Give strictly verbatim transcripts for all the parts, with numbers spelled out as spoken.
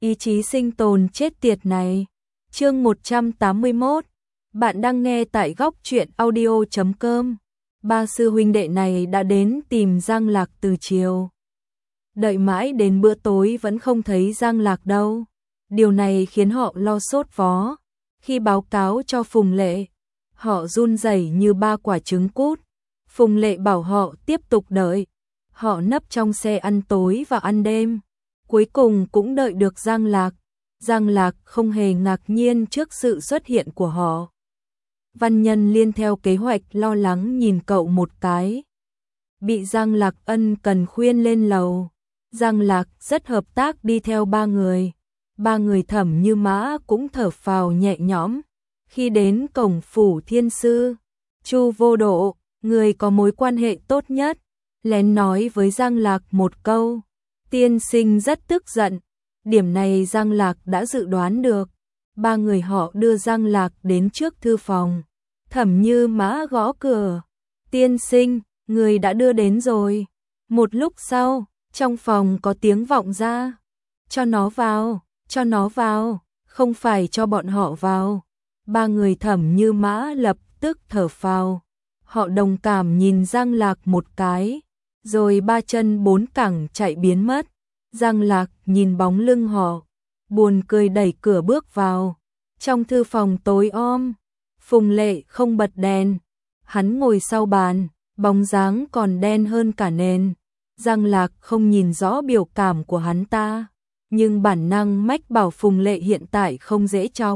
ý chí sinh tồn chết tiệt này. Chương một trăm tám mươi mốt. Bạn đang nghe tại góc truyện audio chấm com. Ba sư huynh đệ này đã đến tìm Giang Lạc từ chiều. Đợi mãi đến bữa tối vẫn không thấy Giang Lạc đâu. Điều này khiến họ lo sốt vó. Khi báo cáo cho Phùng Lệ, họ run rẩy như ba quả trứng cút. Phùng Lệ bảo họ tiếp tục đợi. Họ nấp trong xe ăn tối và ăn đêm. Cuối cùng cũng đợi được Giang Lạc. Giang Lạc không hề ngạc nhiên trước sự xuất hiện của họ. Văn Nhân Liên theo kế hoạch lo lắng nhìn cậu một cái. Bị Giang Lạc ân cần khuyên lên lầu. Giang Lạc rất hợp tác đi theo ba người. Ba người Thẩm Như Mã cũng thở phào nhẹ nhõm. Khi đến cổng phủ thiên sư, Chu Vô Độ, người có mối quan hệ tốt nhất, lén nói với Giang Lạc một câu. Tiên sinh rất tức giận. Điểm này Giang Lạc đã dự đoán được. Ba người họ đưa Giang Lạc đến trước thư phòng. Thẩm Như Mã gõ cửa. Tiên sinh, người đã đưa đến rồi. Một lúc sau, trong phòng có tiếng vọng ra. Cho nó vào, cho nó vào, không phải cho bọn họ vào. Ba người Thẩm Như Mã lập tức thở phào. Họ đồng cảm nhìn Giang Lạc một cái, rồi ba chân bốn cẳng chạy biến mất. Giang Lạc nhìn bóng lưng họ, buồn cười đẩy cửa bước vào. Trong thư phòng tối om, Phùng Lệ không bật đèn. Hắn ngồi sau bàn, bóng dáng còn đen hơn cả nền. Giang Lạc không nhìn rõ biểu cảm của hắn ta, nhưng bản năng mách bảo Phùng Lệ hiện tại không dễ chọc.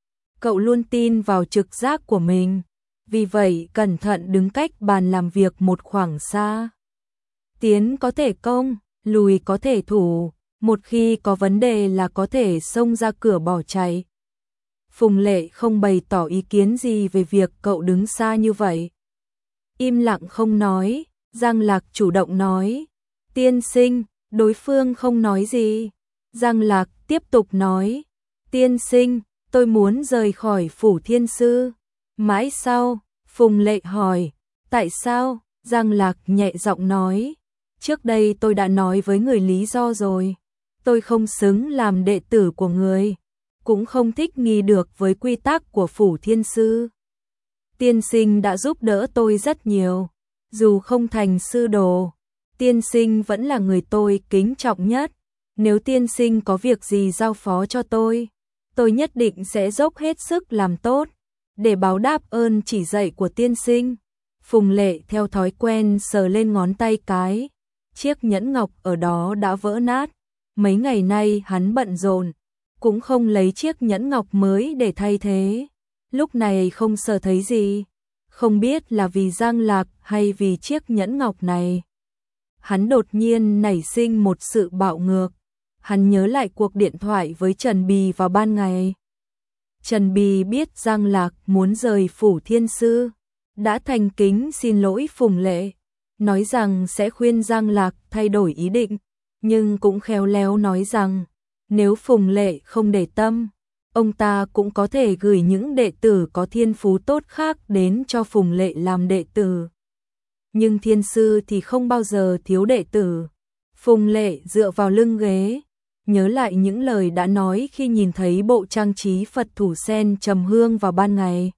Cậu luôn tin vào trực giác của mình, vì vậy cẩn thận đứng cách bàn làm việc một khoảng xa. Tiến có thể công, lùi có thể thủ, một khi có vấn đề là có thể xông ra cửa bỏ chạy. Phùng Lệ không bày tỏ ý kiến gì về việc cậu đứng xa như vậy. Im lặng không nói, Giang Lạc chủ động nói. Tiên sinh, đối phương không nói gì. Giang Lạc tiếp tục nói. Tiên sinh, tôi muốn rời khỏi phủ thiên sư. Mãi sau, Phùng Lệ hỏi. Tại sao? Giang Lạc nhẹ giọng nói. Trước đây tôi đã nói với người lý do rồi. Tôi không xứng làm đệ tử của người, cũng không thích nghi được với quy tắc của phủ thiên sư. Tiên sinh đã giúp đỡ tôi rất nhiều. Dù không thành sư đồ, tiên sinh vẫn là người tôi kính trọng nhất. Nếu tiên sinh có việc gì giao phó cho tôi, tôi nhất định sẽ dốc hết sức làm tốt, để báo đáp ơn chỉ dạy của tiên sinh. Phùng Lệ theo thói quen sờ lên ngón tay cái. Chiếc nhẫn ngọc ở đó đã vỡ nát. Mấy ngày nay hắn bận rộn, cũng không lấy chiếc nhẫn ngọc mới để thay thế. Lúc này không sờ thấy gì, không biết là vì Giang Lạc hay vì chiếc nhẫn ngọc này. Hắn đột nhiên nảy sinh một sự bạo ngược. Hắn nhớ lại cuộc điện thoại với Trần Bì vào ban ngày. Trần Bì biết Giang Lạc muốn rời phủ thiên sư, đã thành kính xin lỗi Phùng Lệ, nói rằng sẽ khuyên Giang Lạc thay đổi ý định, nhưng cũng khéo léo nói rằng nếu Phùng Lệ không để tâm, ông ta cũng có thể gửi những đệ tử có thiên phú tốt khác đến cho Phùng Lệ làm đệ tử. Nhưng thiên sư thì không bao giờ thiếu đệ tử. Phùng Lệ dựa vào lưng ghế, nhớ lại những lời đã nói khi nhìn thấy bộ trang trí Phật thủ sen trầm hương vào ban ngày.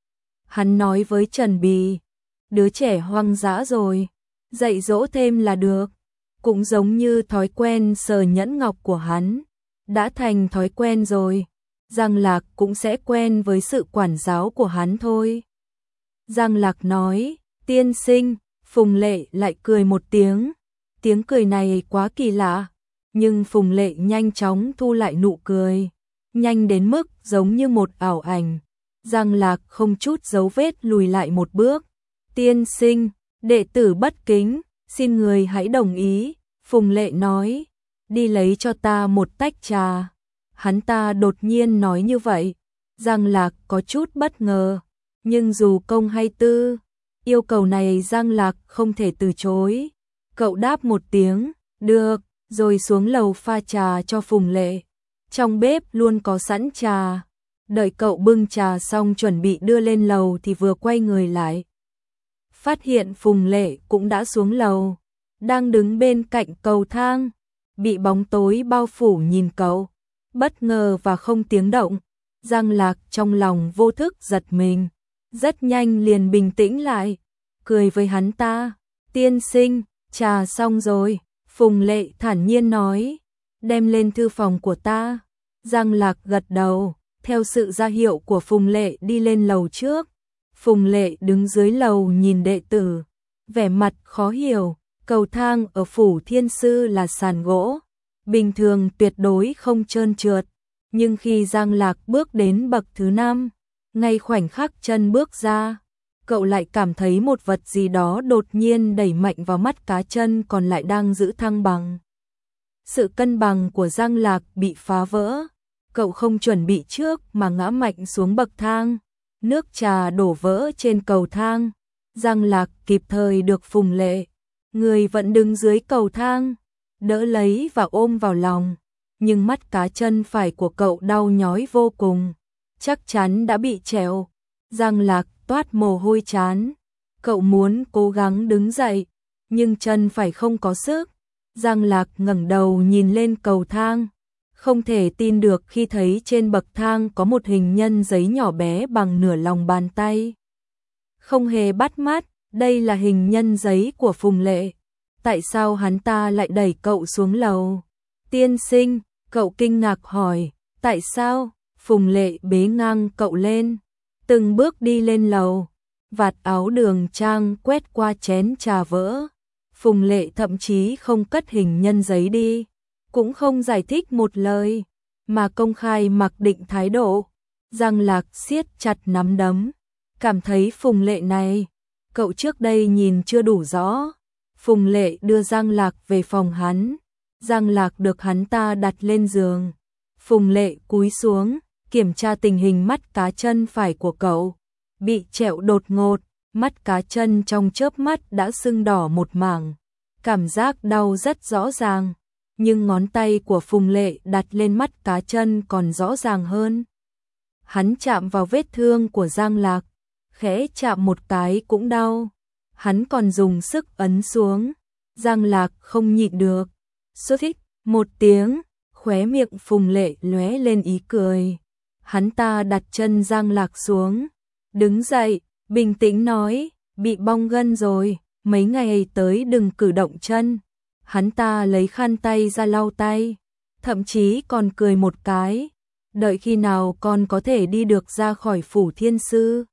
Hắn nói với Trần Bì, đứa trẻ hoang dã rồi, dạy dỗ thêm là được. Cũng giống như thói quen sờ nhẫn ngọc của hắn, đã thành thói quen rồi. Giang Lạc cũng sẽ quen với sự quản giáo của hắn thôi. Giang Lạc nói, tiên sinh. Phùng Lệ lại cười một tiếng. Tiếng cười này quá kỳ lạ, nhưng Phùng Lệ nhanh chóng thu lại nụ cười, nhanh đến mức giống như một ảo ảnh. Giang Lạc không chút dấu vết lùi lại một bước. Tiên sinh, đệ tử bất kính, xin người hãy đồng ý. Phùng Lệ nói, đi lấy cho ta một tách trà. Hắn ta đột nhiên nói như vậy, Giang Lạc có chút bất ngờ, nhưng dù công hay tư, yêu cầu này Giang Lạc không thể từ chối. Cậu đáp một tiếng, được, rồi xuống lầu pha trà cho Phùng Lệ. Trong bếp luôn có sẵn trà. Đợi cậu bưng trà xong chuẩn bị đưa lên lầu thì vừa quay người lại, phát hiện Phùng Lệ cũng đã xuống lầu, đang đứng bên cạnh cầu thang, bị bóng tối bao phủ nhìn cậu. Bất ngờ và không tiếng động, Giang Lạc trong lòng vô thức giật mình, rất nhanh liền bình tĩnh lại, cười với hắn ta. Tiên sinh, trà xong rồi, Phùng Lệ thản nhiên nói, đem lên thư phòng của ta. Giang Lạc gật đầu, theo sự ra hiệu của Phùng Lệ đi lên lầu trước. Phùng Lệ đứng dưới lầu nhìn đệ tử, vẻ mặt khó hiểu, cầu thang ở phủ thiên sư là sàn gỗ, bình thường tuyệt đối không trơn trượt, nhưng khi Giang Lạc bước đến bậc thứ năm, ngay khoảnh khắc chân bước ra, cậu lại cảm thấy một vật gì đó đột nhiên đẩy mạnh vào mắt cá chân còn lại đang giữ thăng bằng. Sự cân bằng của Giang Lạc bị phá vỡ, cậu không chuẩn bị trước mà ngã mạnh xuống bậc thang, nước trà đổ vỡ trên cầu thang. Giang Lạc kịp thời được Phùng Lệ, người vẫn đứng dưới cầu thang, đỡ lấy và ôm vào lòng, nhưng mắt cá chân phải của cậu đau nhói vô cùng, chắc chắn đã bị trẹo. Giang Lạc toát mồ hôi chán, cậu muốn cố gắng đứng dậy, nhưng chân phải không có sức. Giang Lạc ngẩng đầu nhìn lên cầu thang, không thể tin được khi thấy trên bậc thang có một hình nhân giấy nhỏ bé bằng nửa lòng bàn tay. Không hề bắt mắt, đây là hình nhân giấy của Phùng Lệ. Tại sao hắn ta lại đẩy cậu xuống lầu? Tiên sinh, cậu kinh ngạc hỏi, tại sao? Phùng Lệ bế ngang cậu lên, từng bước đi lên lầu, vạt áo Đường Trang quét qua chén trà vỡ. Phùng Lệ thậm chí không cất hình nhân giấy đi, cũng không giải thích một lời, mà công khai mặc định thái độ. Giang Lạc siết chặt nắm đấm, cảm thấy Phùng Lệ này, cậu trước đây nhìn chưa đủ rõ. Phùng Lệ đưa Giang Lạc về phòng hắn, Giang Lạc được hắn ta đặt lên giường. Phùng Lệ cúi xuống, kiểm tra tình hình mắt cá chân phải của cậu, bị trẹo đột ngột, mắt cá chân trong chớp mắt đã sưng đỏ một mảng, cảm giác đau rất rõ ràng, nhưng ngón tay của Phùng Lệ đặt lên mắt cá chân còn rõ ràng hơn. Hắn chạm vào vết thương của Giang Lạc, khẽ chạm một cái cũng đau, hắn còn dùng sức ấn xuống. Giang Lạc không nhịn được, xuất thích một tiếng, khóe miệng Phùng Lệ lóe lên ý cười. Hắn ta đặt chân Giang Lạc xuống, đứng dậy, bình tĩnh nói, bị bong gân rồi, mấy ngày tới đừng cử động chân. Hắn ta lấy khăn tay ra lau tay, thậm chí còn cười một cái, đợi khi nào con có thể đi được ra khỏi phủ thiên sư,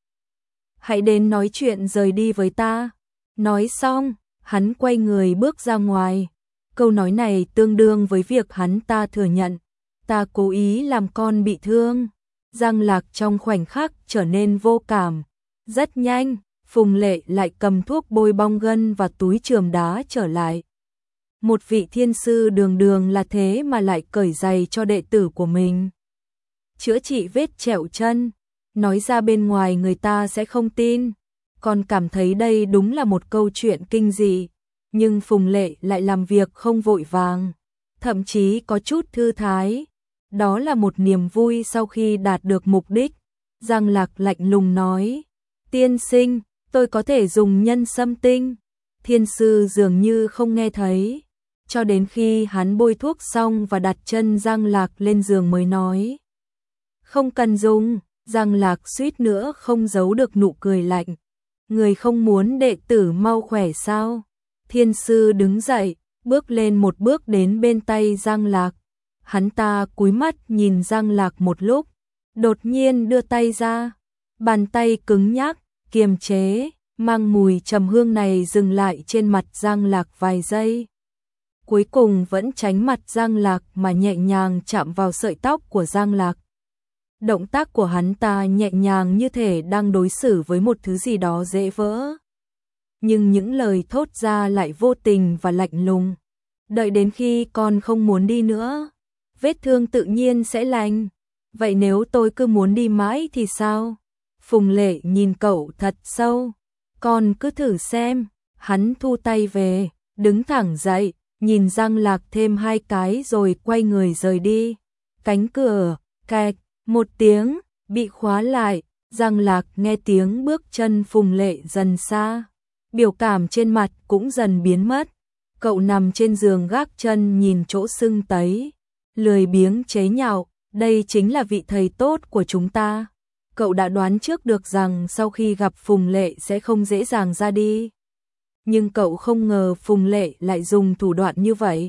hãy đến nói chuyện rời đi với ta. Nói xong, hắn quay người bước ra ngoài. Câu nói này tương đương với việc hắn ta thừa nhận, ta cố ý làm con bị thương. Giang Lạc trong khoảnh khắc trở nên vô cảm. Rất nhanh, Phùng Lệ lại cầm thuốc bôi bong gân và túi chườm đá trở lại. Một vị thiên sư đường đường là thế mà lại cởi giày cho đệ tử của mình. Chữa trị vết trẹo chân, nói ra bên ngoài người ta sẽ không tin, còn cảm thấy đây đúng là một câu chuyện kinh dị. Nhưng Phùng Lệ lại làm việc không vội vàng, thậm chí có chút thư thái. Đó là một niềm vui sau khi đạt được mục đích. Giang Lạc lạnh lùng nói, tiên sinh, tôi có thể dùng nhân sâm tinh. Thiên sư dường như không nghe thấy, cho đến khi hắn bôi thuốc xong và đặt chân Giang Lạc lên giường mới nói, không cần dùng. Giang Lạc suýt nữa không giấu được nụ cười lạnh, người không muốn đệ tử mau khỏe sao? Thiên sư đứng dậy, bước lên một bước đến bên tay Giang Lạc. Hắn ta cúi mắt nhìn Giang Lạc một lúc, đột nhiên đưa tay ra, bàn tay cứng nhắc, kiềm chế, mang mùi trầm hương này dừng lại trên mặt Giang Lạc vài giây. Cuối cùng vẫn tránh mặt Giang Lạc mà nhẹ nhàng chạm vào sợi tóc của Giang Lạc. Động tác của hắn ta nhẹ nhàng như thể đang đối xử với một thứ gì đó dễ vỡ. Nhưng những lời thốt ra lại vô tình và lạnh lùng. Đợi đến khi con không muốn đi nữa, vết thương tự nhiên sẽ lành. Vậy nếu tôi cứ muốn đi mãi thì sao? Phùng Lệ nhìn cậu thật sâu. Con cứ thử xem. Hắn thu tay về, đứng thẳng dậy, nhìn Giang Lạc thêm hai cái rồi quay người rời đi. Cánh cửa, kẹt, một tiếng, bị khóa lại. Giang Lạc nghe tiếng bước chân Phùng Lệ dần xa, biểu cảm trên mặt cũng dần biến mất. Cậu nằm trên giường gác chân nhìn chỗ sưng tấy, lười biếng chế nhạo, đây chính là vị thầy tốt của chúng ta. Cậu đã đoán trước được rằng sau khi gặp Phùng Lệ sẽ không dễ dàng ra đi. Nhưng cậu không ngờ Phùng Lệ lại dùng thủ đoạn như vậy.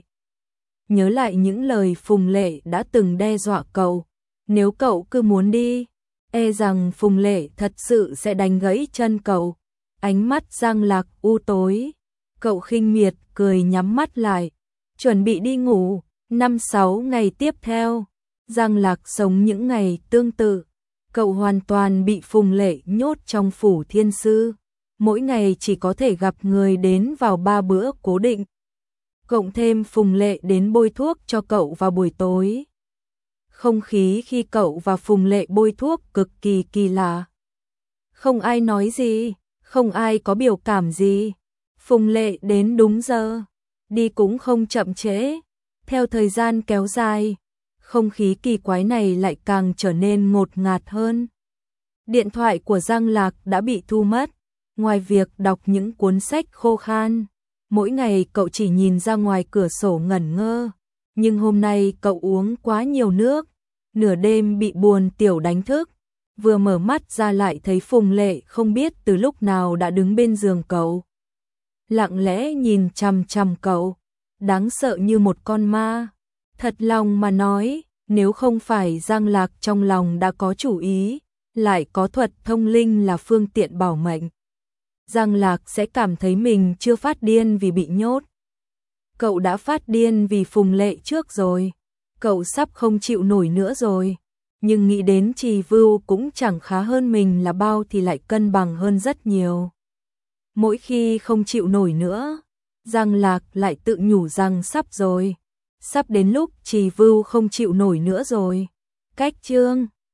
Nhớ lại những lời Phùng Lệ đã từng đe dọa cậu, nếu cậu cứ muốn đi, e rằng Phùng Lệ thật sự sẽ đánh gãy chân cậu. Ánh mắt Giang Lạc u tối, cậu khinh miệt cười nhắm mắt lại, chuẩn bị đi ngủ. Năm sáu ngày tiếp theo, Giang Lạc sống những ngày tương tự, cậu hoàn toàn bị Phùng Lệ nhốt trong phủ thiên sư, mỗi ngày chỉ có thể gặp người đến vào ba bữa cố định. Cộng thêm Phùng Lệ đến bôi thuốc cho cậu vào buổi tối. Không khí khi cậu và Phùng Lệ bôi thuốc cực kỳ kỳ lạ. Không ai nói gì, không ai có biểu cảm gì. Phùng Lệ đến đúng giờ, đi cũng không chậm trễ. Theo thời gian kéo dài, không khí kỳ quái này lại càng trở nên ngột ngạt hơn. Điện thoại của Giang Lạc đã bị thu mất, ngoài việc đọc những cuốn sách khô khan. Mỗi ngày cậu chỉ nhìn ra ngoài cửa sổ ngẩn ngơ, nhưng hôm nay cậu uống quá nhiều nước, nửa đêm bị buồn tiểu đánh thức, vừa mở mắt ra lại thấy Phùng Lệ không biết từ lúc nào đã đứng bên giường cậu. Lặng lẽ nhìn chằm chằm cậu, đáng sợ như một con ma. Thật lòng mà nói, nếu không phải Giang Lạc trong lòng đã có chủ ý, lại có thuật thông linh là phương tiện bảo mệnh, Giang Lạc sẽ cảm thấy mình chưa phát điên vì bị nhốt. Cậu đã phát điên vì Phùng Lệ trước rồi, cậu sắp không chịu nổi nữa rồi, nhưng nghĩ đến Trì Vưu cũng chẳng khá hơn mình là bao thì lại cân bằng hơn rất nhiều. Mỗi khi không chịu nổi nữa, Giang Lạc lại tự nhủ rằng sắp rồi, sắp đến lúc Trì Vưu không chịu nổi nữa rồi. Cách chương